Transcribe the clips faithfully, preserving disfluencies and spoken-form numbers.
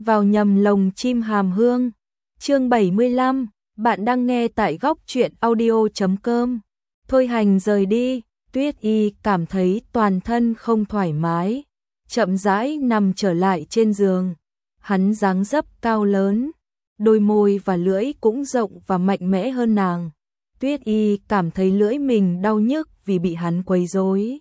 vào nhầm lồng chim hàm hương. Chương bảy mươi lăm, bạn đang nghe tại góc truyện audio chấm com. Thôi Hành rời đi, Tuyết Y cảm thấy toàn thân không thoải mái, chậm rãi nằm trở lại trên giường. Hắn dáng dấp cao lớn, đôi môi và lưỡi cũng rộng và mạnh mẽ hơn nàng. Tuyết Y cảm thấy lưỡi mình đau nhức vì bị hắn quấy rối.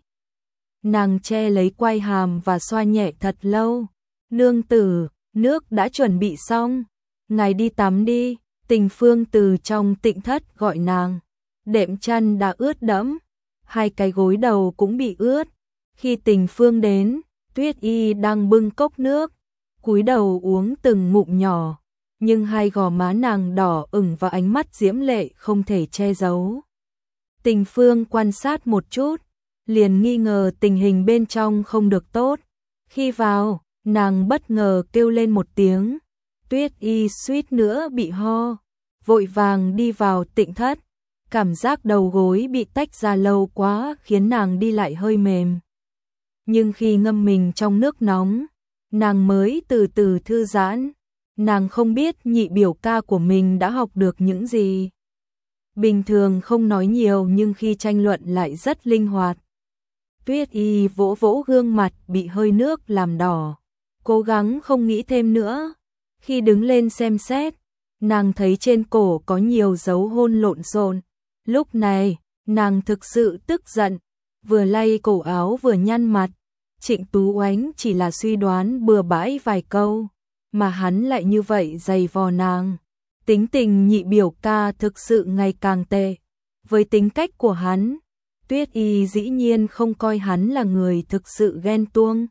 Nàng che lấy quai hàm và xoa nhẹ thật lâu. Nương tử, nước đã chuẩn bị xong, ngài đi tắm đi. Tình Phương từ trong tịnh thất gọi nàng. Đệm chăn đã ướt đẫm, hai cái gối đầu cũng bị ướt. Khi Tình Phương đến, Tuyết Y đang bưng cốc nước, cúi đầu uống từng ngụm nhỏ, nhưng hai gò má nàng đỏ ửng và ánh mắt diễm lệ không thể che giấu. Tình Phương quan sát một chút, liền nghi ngờ tình hình bên trong không được tốt. Khi vào, nàng bất ngờ kêu lên một tiếng. Tuyết Y suýt nữa bị ho, vội vàng đi vào tịnh thất. Cảm giác đầu gối bị tách ra lâu quá khiến nàng đi lại hơi mềm. Nhưng khi ngâm mình trong nước nóng, nàng mới từ từ thư giãn. Nàng không biết nhị biểu ca của mình đã học được những gì. Bình thường không nói nhiều nhưng khi tranh luận lại rất linh hoạt. Tuyết Y vỗ vỗ gương mặt bị hơi nước làm đỏ, cố gắng không nghĩ thêm nữa. Khi đứng lên xem xét, nàng thấy trên cổ có nhiều dấu hôn lộn xộn. Lúc này, nàng thực sự tức giận, vừa lay cổ áo vừa nhăn mặt. Trịnh Tú Oánh chỉ là suy đoán bừa bãi vài câu, mà hắn lại như vậy giày vò nàng. Tính tình nhị biểu ca thực sự ngày càng tệ. Với tính cách của hắn, Tuyết Y dĩ nhiên không coi hắn là người thực sự ghen tuông.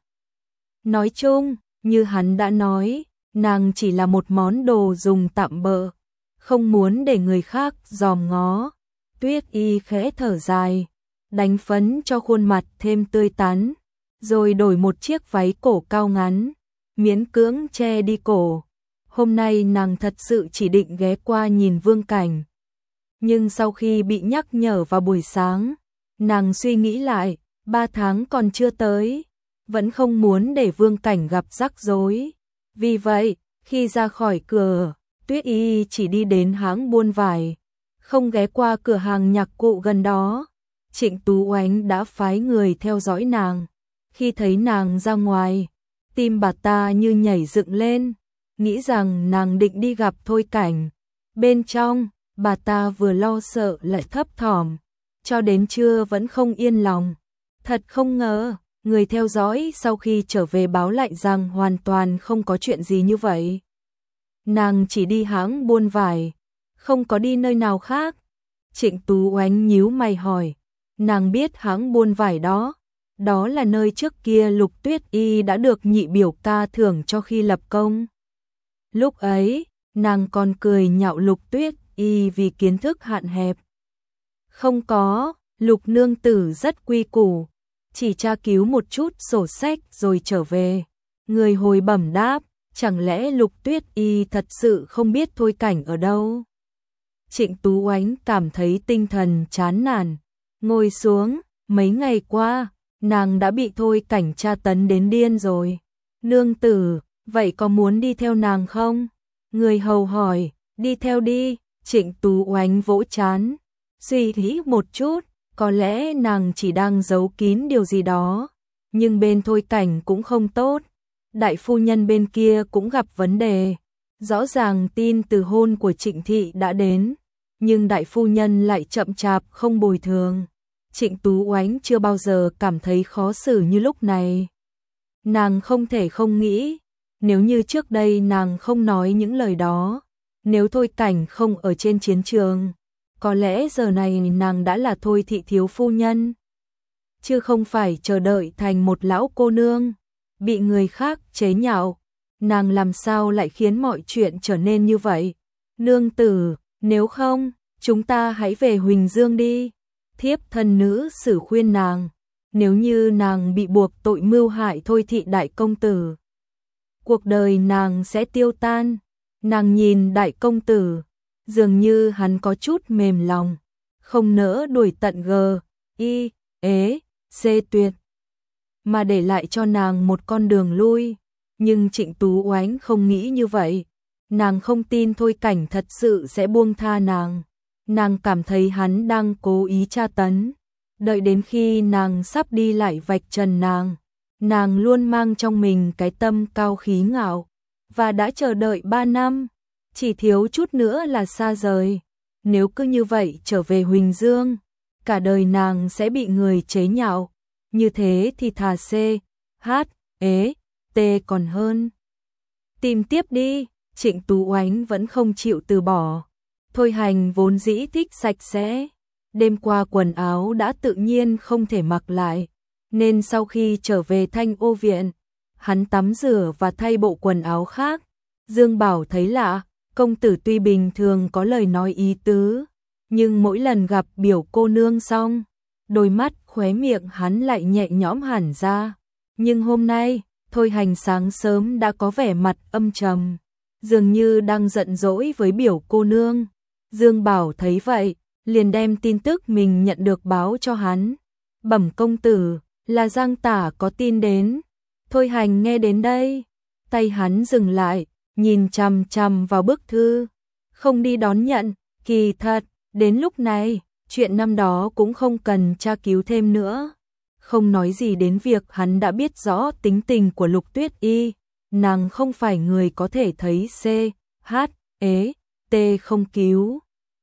Nói chung, như hắn đã nói, nàng chỉ là một món đồ dùng tạm bợ, không muốn để người khác dòm ngó. Tuyết Y khẽ thở dài, đánh phấn cho khuôn mặt thêm tươi tắn, rồi đổi một chiếc váy cổ cao ngắn, miễn cưỡng che đi cổ. Hôm nay nàng thật sự chỉ định ghé qua nhìn Vương Cảnh. Nhưng sau khi bị nhắc nhở vào buổi sáng, nàng suy nghĩ lại, ba tháng còn chưa tới, vẫn không muốn để Vương Cảnh gặp rắc rối. Vì vậy, khi ra khỏi cửa, Tuyết Y chỉ đi đến hãng buôn vải, không ghé qua cửa hàng nhạc cụ gần đó. Trịnh Tú Oánh đã phái người theo dõi nàng. Khi thấy nàng ra ngoài, tim bà ta như nhảy dựng lên, nghĩ rằng nàng định đi gặp Thôi Cảnh. Bên trong, bà ta vừa lo sợ lại thấp thỏm, cho đến trưa vẫn không yên lòng. Thật không ngờ, người theo dõi sau khi trở về báo lại rằng hoàn toàn không có chuyện gì như vậy. Nàng chỉ đi hãng buôn vải, không có đi nơi nào khác. Trịnh Tú Oánh nhíu mày hỏi, nàng biết hãng buôn vải đó, đó là nơi trước kia Lục Tuyết Y đã được nhị biểu ca thưởng cho khi lập công. Lúc ấy, nàng còn cười nhạo Lục Tuyết Y vì kiến thức hạn hẹp. Không có, Lục nương tử rất quy củ, chỉ tra cứu một chút sổ sách rồi trở về. Người hồi bẩm đáp, chẳng lẽ Lục Tuyết Y thật sự không biết Thôi Cảnh ở đâu? Trịnh Tú Oánh cảm thấy tinh thần chán nản, ngồi xuống. Mấy ngày qua, nàng đã bị Thôi Cảnh tra tấn đến điên rồi. Nương tử, vậy có muốn đi theo nàng không? Người hầu hỏi. Đi theo đi. Trịnh Tú Oánh vỗ trán, suy nghĩ một chút, có lẽ nàng chỉ đang giấu kín điều gì đó. Nhưng bên Thôi Cảnh cũng không tốt, đại phu nhân bên kia cũng gặp vấn đề. Rõ ràng tin từ hôn của Trịnh thị đã đến, nhưng đại phu nhân lại chậm chạp không bồi thường. Trịnh Tú Oánh chưa bao giờ cảm thấy khó xử như lúc này. Nàng không thể không nghĩ, nếu như trước đây nàng không nói những lời đó, nếu Thôi Cảnh không ở trên chiến trường, có lẽ giờ này nàng đã là Thôi thị thiếu phu nhân, chứ không phải chờ đợi thành một lão cô nương, bị người khác chế nhạo. Nàng làm sao lại khiến mọi chuyện trở nên như vậy? Nương tử, nếu không, chúng ta hãy về Huỳnh Dương đi. Thiếp thân nữ sử khuyên nàng, nếu như nàng bị buộc tội mưu hại Thôi thị đại công tử, cuộc đời nàng sẽ tiêu tan. Nàng nhìn đại công tử, dường như hắn có chút mềm lòng, không nỡ đuổi tận G, I, ế, C tuyệt, mà để lại cho nàng một con đường lui. Nhưng Trịnh Tú Oánh không nghĩ như vậy. Nàng không tin Thôi Cảnh thật sự sẽ buông tha nàng. Nàng cảm thấy hắn đang cố ý tra tấn. Đợi đến khi nàng sắp đi lại vạch trần nàng. Nàng luôn mang trong mình cái tâm cao khí ngạo. Và đã chờ đợi ba năm. Chỉ thiếu chút nữa là xa rời. Nếu cứ như vậy trở về Huỳnh Dương, cả đời nàng sẽ bị người chế nhạo. Như thế thì thà C, H, ế, T còn hơn. Tìm tiếp đi. Trịnh Tú Oánh vẫn không chịu từ bỏ. Thôi Hành vốn dĩ thích sạch sẽ. Đêm qua quần áo đã tự nhiên không thể mặc lại. Nên sau khi trở về Thanh Ô Viện, hắn tắm rửa và thay bộ quần áo khác. Dương Bảo thấy lạ, công tử tuy bình thường có lời nói ý tứ, nhưng mỗi lần gặp biểu cô nương xong, đôi mắt khóe miệng hắn lại nhẹ nhõm hẳn ra. Nhưng hôm nay, Thôi Hành sáng sớm đã có vẻ mặt âm trầm, dường như đang giận dỗi với biểu cô nương. Dương Bảo thấy vậy, liền đem tin tức mình nhận được báo cho hắn. Bẩm công tử, là Giang Tả có tin đến. Thôi Hành nghe đến đây, tay hắn dừng lại, nhìn chằm chằm vào bức thư, không đi đón nhận. Kỳ thật, đến lúc này, chuyện năm đó cũng không cần tra cứu thêm nữa. Không nói gì đến việc hắn đã biết rõ tính tình của Lục Tuyết Y, nàng không phải người có thể thấy C, H, ế, T không cứu.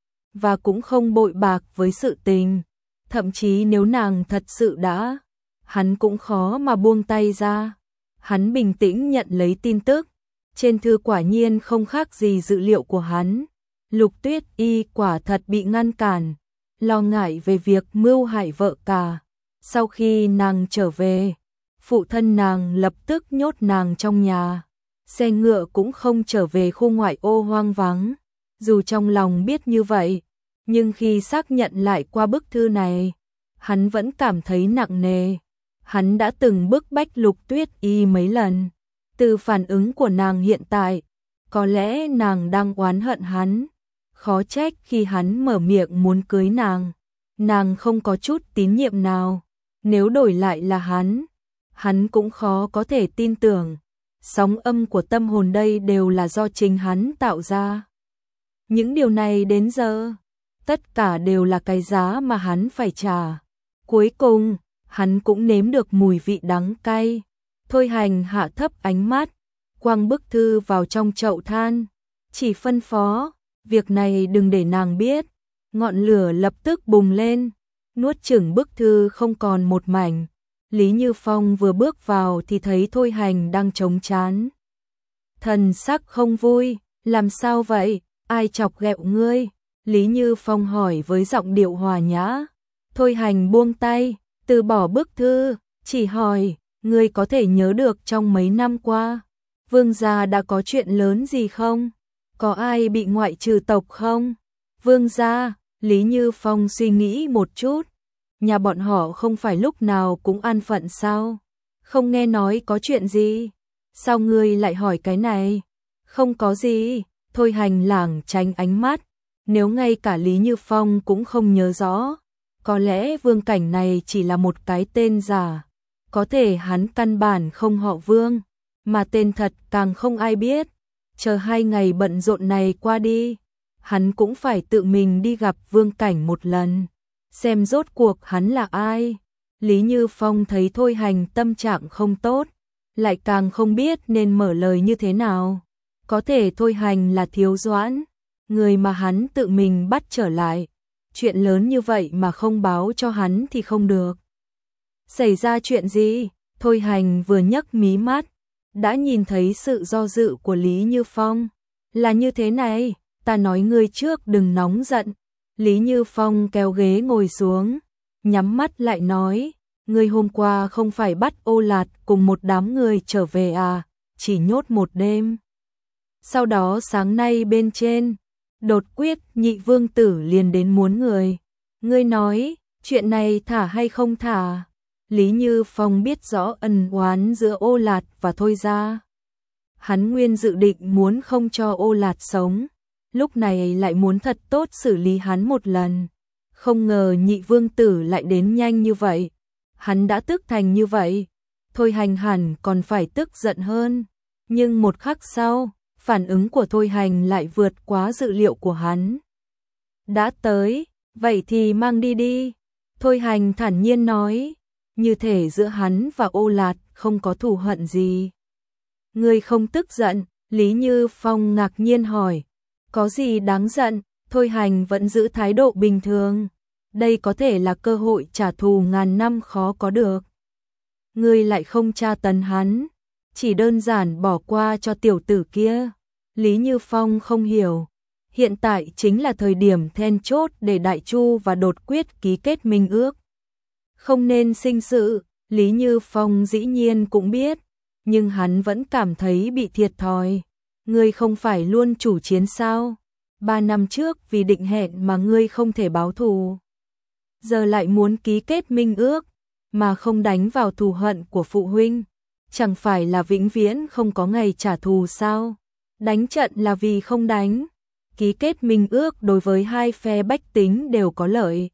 Và cũng không bội bạc với sự tình. Thậm chí nếu nàng thật sự đã, hắn cũng khó mà buông tay ra. Hắn bình tĩnh nhận lấy tin tức. Trên thư quả nhiên không khác gì dự liệu của hắn. Lục Tuyết Y quả thật bị ngăn cản, lo ngại về việc mưu hại vợ cả. Sau khi nàng trở về, phụ thân nàng lập tức nhốt nàng trong nhà. Xe ngựa cũng không trở về khu ngoại ô hoang vắng. Dù trong lòng biết như vậy, nhưng khi xác nhận lại qua bức thư này, hắn vẫn cảm thấy nặng nề. Hắn đã từng bức bách Lục Tuyết Y mấy lần. Từ phản ứng của nàng hiện tại, có lẽ nàng đang oán hận hắn. Khó trách khi hắn mở miệng muốn cưới nàng, nàng không có chút tín nhiệm nào. Nếu đổi lại là hắn, hắn cũng khó có thể tin tưởng. Sóng âm của tâm hồn đây đều là do chính hắn tạo ra. Những điều này đến giờ, tất cả đều là cái giá mà hắn phải trả. Cuối cùng, hắn cũng nếm được mùi vị đắng cay. Thôi Hành hạ thấp ánh mắt, quăng bức thư vào trong chậu than, chỉ phân phó, việc này đừng để nàng biết. Ngọn lửa lập tức bùng lên, nuốt chửng bức thư không còn một mảnh. Lý Như Phong vừa bước vào thì thấy Thôi Hành đang trống chán. Thần sắc không vui, làm sao vậy, ai chọc ghẹo ngươi? Lý Như Phong hỏi với giọng điệu hòa nhã. Thôi Hành buông tay, từ bỏ bức thư, chỉ hỏi, ngươi có thể nhớ được trong mấy năm qua, Vương gia đã có chuyện lớn gì không? Có ai bị ngoại trừ tộc không? Vương gia, Lý Như Phong suy nghĩ một chút. Nhà bọn họ không phải lúc nào cũng an phận sao? Không nghe nói có chuyện gì? Sao ngươi lại hỏi cái này? Không có gì. Thôi Hành lảng tránh ánh mắt. Nếu ngay cả Lý Như Phong cũng không nhớ rõ, có lẽ Vương Cảnh này chỉ là một cái tên giả. Có thể hắn căn bản không họ Vương, mà tên thật càng không ai biết. Chờ hai ngày bận rộn này qua đi, hắn cũng phải tự mình đi gặp Vương Cảnh một lần, xem rốt cuộc hắn là ai. Lý Như Phong thấy Thôi Hành tâm trạng không tốt, lại càng không biết nên mở lời như thế nào. Có thể Thôi Hành là Thiếu Doãn, người mà hắn tự mình bắt trở lại. Chuyện lớn như vậy mà không báo cho hắn thì không được. Xảy ra chuyện gì? Thôi Hành vừa nhấc mí mắt, đã nhìn thấy sự do dự của Lý Như Phong. Là như thế này, ta nói ngươi trước đừng nóng giận. Lý Như Phong kéo ghế ngồi xuống, nhắm mắt lại nói, ngươi hôm qua không phải bắt Ô Lạt cùng một đám người trở về à, chỉ nhốt một đêm. Sau đó sáng nay bên trên, đột quyết nhị vương tử liền đến muốn người. Ngươi nói, chuyện này thả hay không thả? Lý Như Phong biết rõ ân oán giữa Ô Lạt và Thôi gia. Hắn nguyên dự định muốn không cho Ô Lạt sống, lúc này lại muốn thật tốt xử lý hắn một lần. Không ngờ nhị vương tử lại đến nhanh như vậy. Hắn đã tức thành như vậy, Thôi Hành hẳn còn phải tức giận hơn. Nhưng một khắc sau, phản ứng của Thôi Hành lại vượt quá dự liệu của hắn. Đã tới, vậy thì mang đi đi. Thôi Hành thản nhiên nói, như thể giữa hắn và Ô Lạt không có thù hận gì. Ngươi không tức giận? Lý Như Phong ngạc nhiên hỏi. Có gì đáng giận? Thôi Hành vẫn giữ thái độ bình thường. Đây có thể là cơ hội trả thù ngàn năm khó có được. Ngươi lại không tra tấn hắn, chỉ đơn giản bỏ qua cho tiểu tử kia. Lý Như Phong không hiểu. Hiện tại chính là thời điểm then chốt để Đại Chu và Đột Quyết ký kết minh ước. Không nên sinh sự, Lý Như Phong dĩ nhiên cũng biết, nhưng hắn vẫn cảm thấy bị thiệt thòi. Ngươi không phải luôn chủ chiến sao? Ba năm trước vì định hẹn mà ngươi không thể báo thù. Giờ lại muốn ký kết minh ước, mà không đánh vào thù hận của phụ huynh. Chẳng phải là vĩnh viễn không có ngày trả thù sao? Đánh trận là vì không đánh. Ký kết minh ước đối với hai phe bách tính đều có lợi.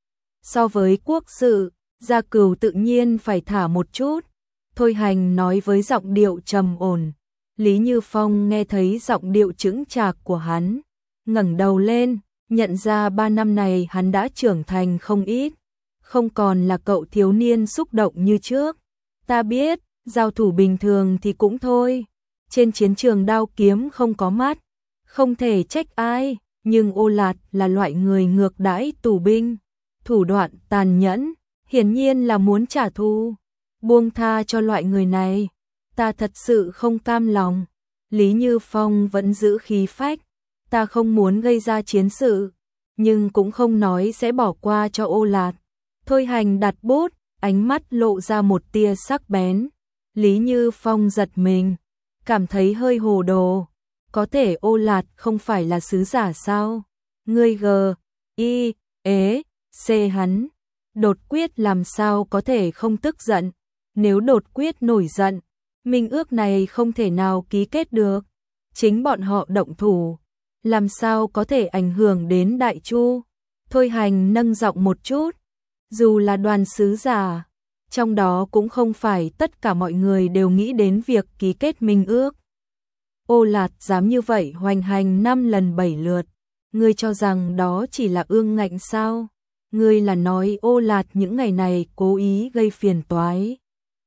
So với quốc sự, Gia Cửu tự nhiên phải thả một chút. Thôi Hành nói với giọng điệu trầm ổn. Lý Như Phong nghe thấy giọng điệu chững chạc của hắn, ngẩng đầu lên, nhận ra ba năm này hắn đã trưởng thành không ít, không còn là cậu thiếu niên xúc động như trước. Ta biết, giao thủ bình thường thì cũng thôi, trên chiến trường đao kiếm không có mắt, không thể trách ai, nhưng Ô Lạt là loại người ngược đãi tù binh, thủ đoạn tàn nhẫn, hiển nhiên là muốn trả thù. Buông tha cho loại người này, ta thật sự không cam lòng. Lý Như Phong vẫn giữ khí phách, ta không muốn gây ra chiến sự, nhưng cũng không nói sẽ bỏ qua cho Ô Lạt. Thôi Hành đặt bút, ánh mắt lộ ra một tia sắc bén. Lý Như Phong giật mình, cảm thấy hơi hồ đồ. Có thể Ô Lạt không phải là sứ giả sao? Ngươi gờ, y, ế, xê hắn. Đột Quyết làm sao có thể không tức giận? Nếu Đột Quyết nổi giận, minh ước này không thể nào ký kết được. Chính bọn họ động thủ, làm sao có thể ảnh hưởng đến Đại Chu? Thôi Hành nâng giọng một chút, dù là đoàn sứ giả, trong đó cũng không phải tất cả mọi người đều nghĩ đến việc ký kết minh ước. Ô Lạt dám như vậy hoành hành năm lần bảy lượt, ngươi cho rằng đó chỉ là ương ngạnh sao? Ngươi là nói Ô Lạt những ngày này cố ý gây phiền toái,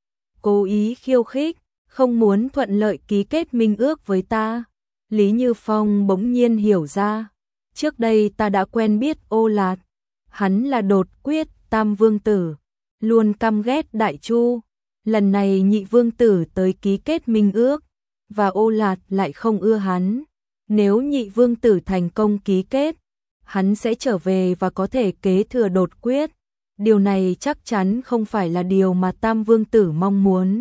cố ý khiêu khích, không muốn thuận lợi ký kết minh ước với ta. Lý Như Phong bỗng nhiên hiểu ra, trước đây ta đã quen biết Ô Lạt, hắn là Đột Quyết tam vương tử, luôn căm ghét Đại Chu. Lần này nhị vương tử tới ký kết minh ước, và Ô Lạt lại không ưa hắn. Nếu nhị vương tử thành công ký kết, hắn sẽ trở về và có thể kế thừa Đột Quyết. Điều này chắc chắn không phải là điều mà tam vương tử mong muốn,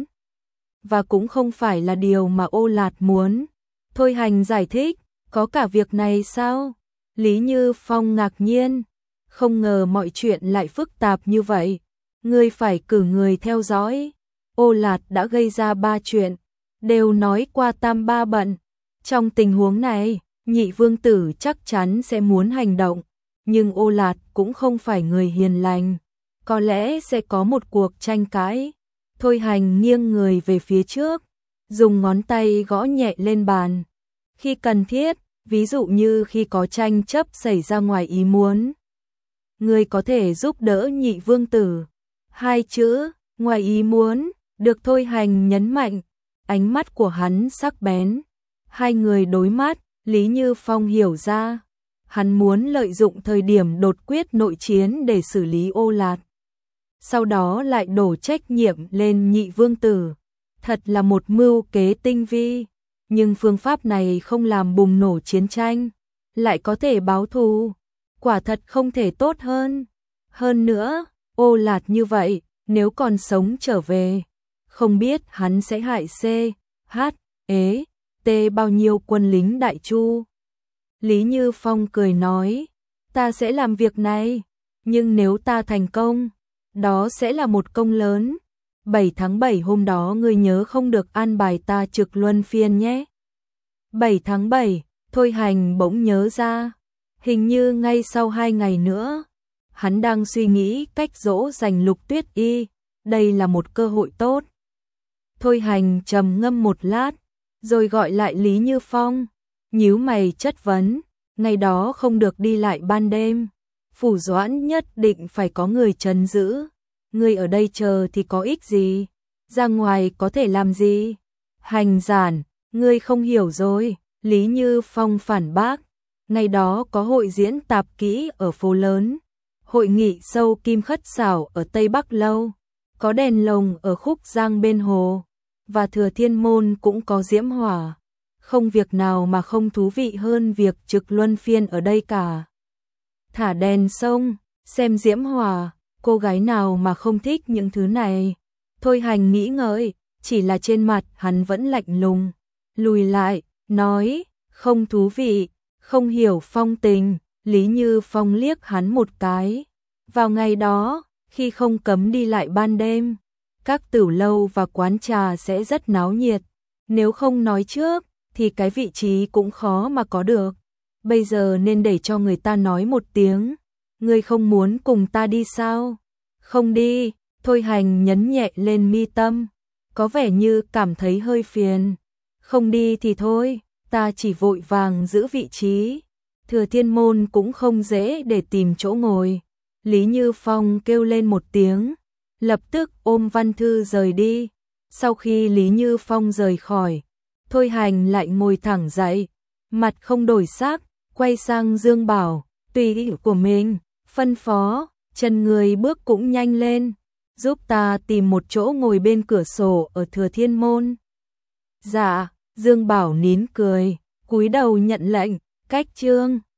và cũng không phải là điều mà Ô Lạt muốn. Thôi Hành giải thích, có cả việc này sao? Lý Như Phong ngạc nhiên, không ngờ mọi chuyện lại phức tạp như vậy. Ngươi phải cử người theo dõi. Ô Lạt đã gây ra ba chuyện, đều nói qua tam ba bận. Trong tình huống này, nhị vương tử chắc chắn sẽ muốn hành động, nhưng Ô Lạt cũng không phải người hiền lành, có lẽ sẽ có một cuộc tranh cãi. Thôi Hành nghiêng người về phía trước, dùng ngón tay gõ nhẹ lên bàn. Khi cần thiết, ví dụ như khi có tranh chấp xảy ra ngoài ý muốn, ngươi có thể giúp đỡ nhị vương tử. Hai chữ, ngoài ý muốn, được Thôi Hành nhấn mạnh, ánh mắt của hắn sắc bén. Hai người đối mắt, Lý Như Phong hiểu ra, hắn muốn lợi dụng thời điểm Đột Quyết nội chiến để xử lý Ô Lạt, sau đó lại đổ trách nhiệm lên nhị vương tử. Thật là một mưu kế tinh vi, nhưng phương pháp này không làm bùng nổ chiến tranh, lại có thể báo thù, quả thật không thể tốt hơn. Hơn nữa, Ô Lạt như vậy, nếu còn sống trở về, không biết hắn sẽ hại C, H, ế, T bao nhiêu quân lính Đại Chu. Lý Như Phong cười nói, ta sẽ làm việc này, nhưng nếu ta thành công, đó sẽ là một công lớn. bảy tháng bảy hôm đó ngươi nhớ không được an bài ta trực luân phiên nhé. bảy tháng bảy, Thôi Hành bỗng nhớ ra, hình như ngay sau hai ngày nữa, hắn đang suy nghĩ cách dỗ dành Lục Tuyết Y, đây là một cơ hội tốt. Thôi Hành trầm ngâm một lát, rồi gọi lại Lý Như Phong, nhíu mày chất vấn, ngày đó không được đi lại ban đêm, Phủ Doãn nhất định phải có người trấn giữ, ngươi ở đây chờ thì có ích gì, ra ngoài có thể làm gì? Hành giản, ngươi không hiểu rồi, Lý Như Phong phản bác, ngày đó có hội diễn tạp kỹ ở phố lớn, hội nghị sâu kim khất xảo ở Tây Bắc Lâu, có đèn lồng ở khúc Giang bên hồ, và Thừa Thiên Môn cũng có diễm hỏa. Không việc nào mà không thú vị hơn việc trực luân phiên ở đây cả. Thả đèn sông, xem diễm hỏa, cô gái nào mà không thích những thứ này. Thôi Hành nghĩ ngợi, chỉ là trên mặt hắn vẫn lạnh lùng, lùi lại, nói, không thú vị, không hiểu phong tình. Lý Như Phong liếc hắn một cái. Vào ngày đó, khi không cấm đi lại ban đêm, các tửu lâu và quán trà sẽ rất náo nhiệt. Nếu không nói trước, thì cái vị trí cũng khó mà có được. Bây giờ nên để cho người ta nói một tiếng. Ngươi không muốn cùng ta đi sao? Không đi, Thôi Hành nhấn nhẹ lên mi tâm. Có vẻ như cảm thấy hơi phiền. Không đi thì thôi, ta chỉ vội vàng giữ vị trí. Thừa Thiên Môn cũng không dễ để tìm chỗ ngồi. Lý Như Phong kêu lên một tiếng, lập tức ôm văn thư rời đi. Sau khi Lý Như Phong rời khỏi, Thôi Hành lại ngồi thẳng dậy, mặt không đổi sắc, quay sang Dương Bảo, tùy ý của mình, phân phó, chân người bước cũng nhanh lên, giúp ta tìm một chỗ ngồi bên cửa sổ ở Thừa Thiên Môn. Dạ, Dương Bảo nín cười, cúi đầu nhận lệnh, cách trương.